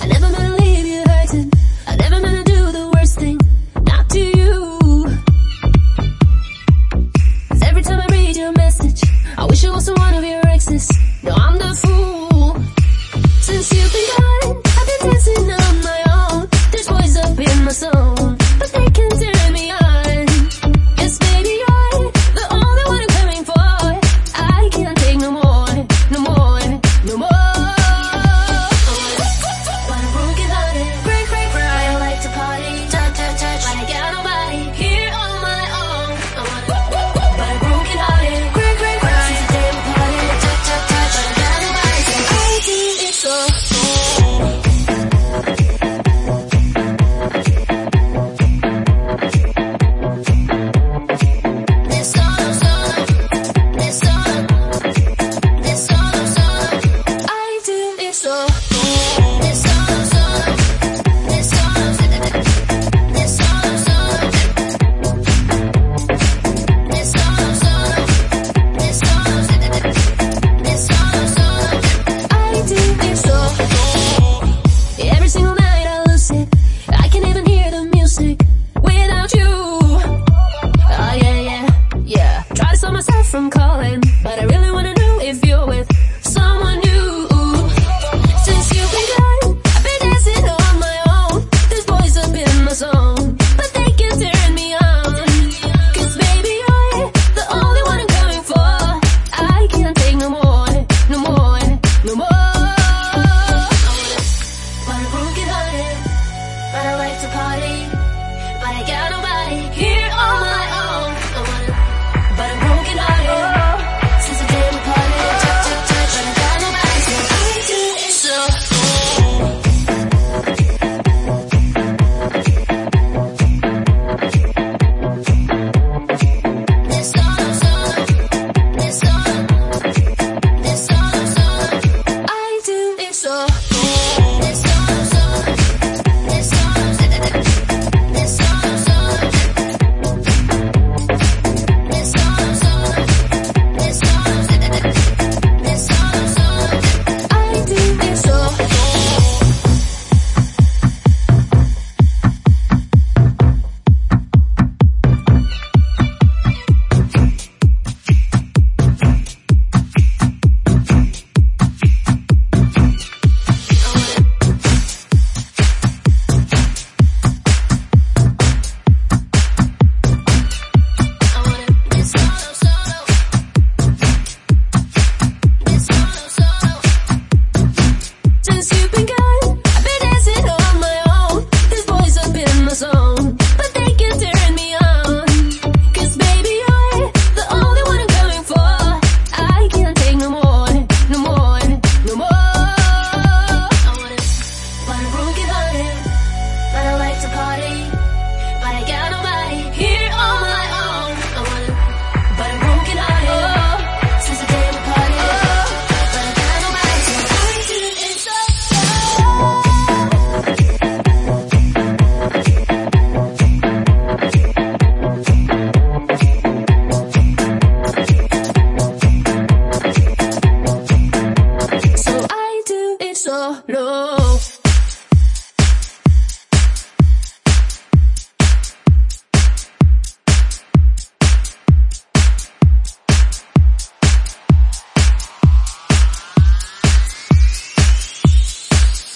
never meant to leave you hurting. I never meant to do the worst thing, not to you. 'Cause every time I read your message, I wish I wasn't one of your exes. No, I'm the fool. Since you've been gone, I've been dancing on my own. There's boys up in my zone, but they can't turn me on. Yes, baby, you're the only one I'm coming for. I can't take no more, no more, no more. But I'm broken hearted, break, break, break. I like to party, touch, touch, touch. But I got nobody here on my own. But I'm broken hearted, break, break, break. Since the day we parted, touch, touch, touch. But I got nobody, so I do it so. Every single night I lose it. I can't even hear the music without you. Oh yeah, yeah, yeah. Try to stop myself from calling, but I really wanna know if you're with someone new. Since you've been gone, I've been dancing on my own. There's boys up in my zone, but they can't turn me on. 'Cause baby, you're the only one I'm coming for. I can't take no more, no more, no more. But I'm broken hearted, but I like to party. But I got nobody here on my own. But I'm broken hearted, since the day we parted, touch, touch, touch. But I got nobody, so I do it so. I do it so. So I do it solo.